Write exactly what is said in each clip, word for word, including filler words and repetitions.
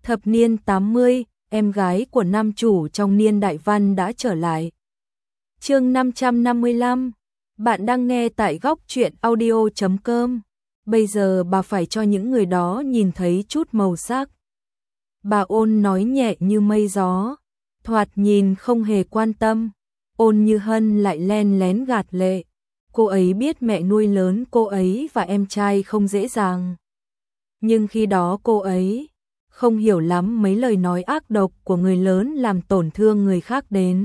Thập niên tám mươi, em gái của nam chủ trong niên đại văn đã trở lại. Chương năm trăm năm mươi lăm. Bạn đang nghe tại góc truyện audio chấm com. Bây giờ bà phải cho những người đó nhìn thấy chút màu sắc. Bà Ôn nói nhẹ như mây gió, thoạt nhìn không hề quan tâm. Ôn Như Hân lại len lén gạt lệ. Cô ấy biết mẹ nuôi lớn cô ấy và em trai không dễ dàng. Nhưng khi đó cô ấy không hiểu lắm mấy lời nói ác độc của người lớn làm tổn thương người khác đến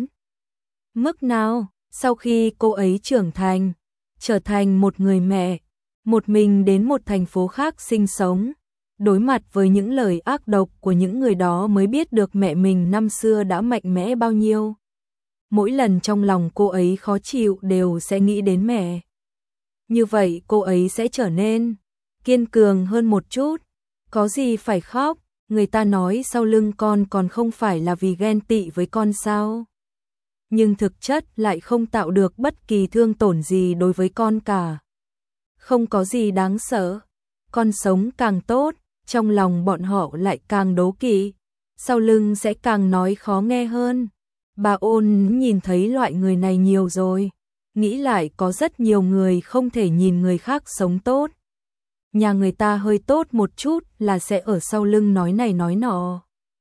mức nào. Sau khi cô ấy trưởng thành, trở thành một người mẹ, một mình đến một thành phố khác sinh sống, đối mặt với những lời ác độc của những người đó mới biết được mẹ mình năm xưa đã mạnh mẽ bao nhiêu. Mỗi lần trong lòng cô ấy khó chịu đều sẽ nghĩ đến mẹ. Như vậy cô ấy sẽ trở nên kiên cường hơn một chút. Có gì phải khóc, người ta nói sau lưng con còn không phải là vì ghen tị với con sao? Nhưng thực chất lại không tạo được bất kỳ thương tổn gì đối với con cả. Không có gì đáng sợ. Con sống càng tốt, trong lòng bọn họ lại càng đố kỵ, sau lưng sẽ càng nói khó nghe hơn. Bà Ôn nhìn thấy loại người này nhiều rồi, nghĩ lại có rất nhiều người không thể nhìn người khác sống tốt. Nhà người ta hơi tốt một chút là sẽ ở sau lưng nói này nói nọ.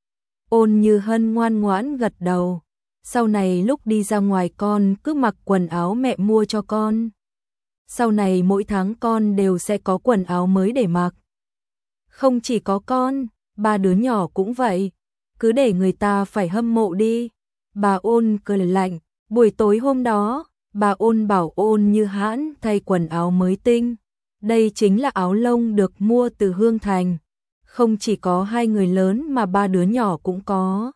Ôn Như Hân ngoan ngoãn gật đầu. Sau này lúc đi ra ngoài con cứ mặc quần áo mẹ mua cho con. Sau này mỗi tháng con đều sẽ có quần áo mới để mặc. Không chỉ có con, ba đứa nhỏ cũng vậy. Cứ để người ta phải hâm mộ đi. Bà Ôn cười lạnh. Buổi tối hôm đó, bà Ôn bảo Ôn Như Hãn thay quần áo mới tinh. Đây chính là áo lông được mua từ Hương Thành. Không chỉ có hai người lớn mà ba đứa nhỏ cũng có.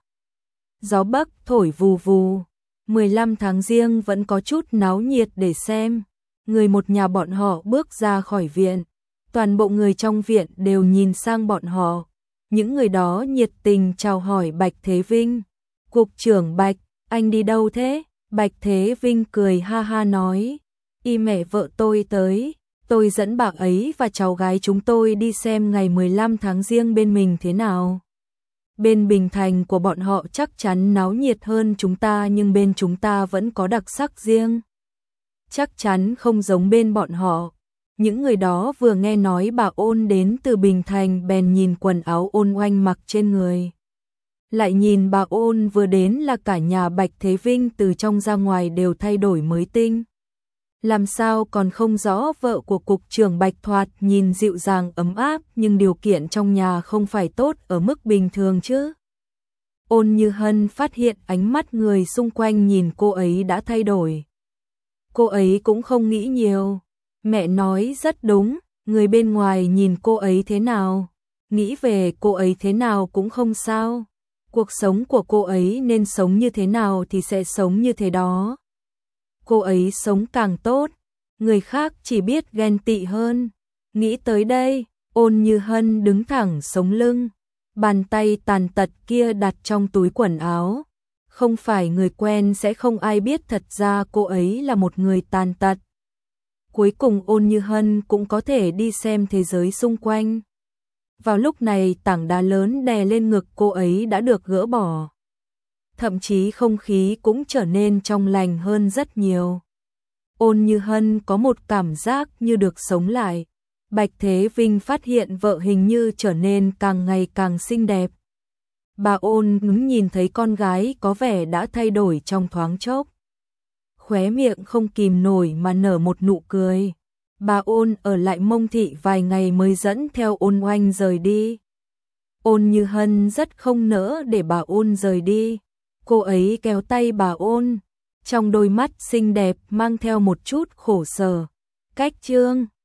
Gió Bắc thổi vù vù. mười lăm tháng Giêng vẫn có chút náo nhiệt để xem. Người một nhà bọn họ bước ra khỏi viện. Toàn bộ người trong viện đều nhìn sang bọn họ. Những người đó nhiệt tình chào hỏi Bạch Thế Vinh. Cục trưởng Bạch, anh đi đâu thế? Bạch Thế Vinh cười ha ha nói. Y mẹ vợ tôi tới. Tôi dẫn bà ấy và cháu gái chúng tôi đi xem ngày mười lăm tháng Giêng bên mình thế nào. Bên Bình Thành của bọn họ chắc chắn náo nhiệt hơn chúng ta, nhưng bên chúng ta vẫn có đặc sắc riêng. Chắc chắn không giống bên bọn họ. Những người đó vừa nghe nói bà Ôn đến từ Bình Thành bèn nhìn quần áo Ôn Oanh mặc trên người. Lại nhìn bà Ôn vừa đến là cả nhà Bạch Thế Vinh từ trong ra ngoài đều thay đổi mới tinh. Làm sao còn không rõ vợ của cục trưởng Bạch thoạt nhìn dịu dàng ấm áp, nhưng điều kiện trong nhà không phải tốt ở mức bình thường chứ. Ôn Như Hân phát hiện ánh mắt người xung quanh nhìn cô ấy đã thay đổi. Cô ấy cũng không nghĩ nhiều. Mẹ nói rất đúng, người bên ngoài nhìn cô ấy thế nào, nghĩ về cô ấy thế nào cũng không sao. Cuộc sống của cô ấy nên sống như thế nào thì sẽ sống như thế đó. Cô ấy sống càng tốt, người khác chỉ biết ghen tị hơn. Nghĩ tới đây, Ôn Như Hân đứng thẳng sống lưng, bàn tay tàn tật kia đặt trong túi quần áo. Không phải người quen sẽ không ai biết thật ra cô ấy là một người tàn tật. Cuối cùng Ôn Như Hân cũng có thể đi xem thế giới xung quanh. Vào lúc này tảng đá lớn đè lên ngực cô ấy đã được gỡ bỏ. Thậm chí không khí cũng trở nên trong lành hơn rất nhiều. Ôn Như Hân có một cảm giác như được sống lại. Bạch Thế Vinh phát hiện vợ hình như trở nên càng ngày càng xinh đẹp. Bà Ôn ngứng nhìn thấy con gái có vẻ đã thay đổi trong thoáng chốc. Khóe miệng không kìm nổi mà nở một nụ cười. Bà Ôn ở lại Mông Thị vài ngày mới dẫn theo Ôn Oanh rời đi. Ôn Như Hân rất không nỡ để bà Ôn rời đi. Cô ấy kéo tay bà Ôn, trong đôi mắt xinh đẹp mang theo một chút khổ sở. Cách Trương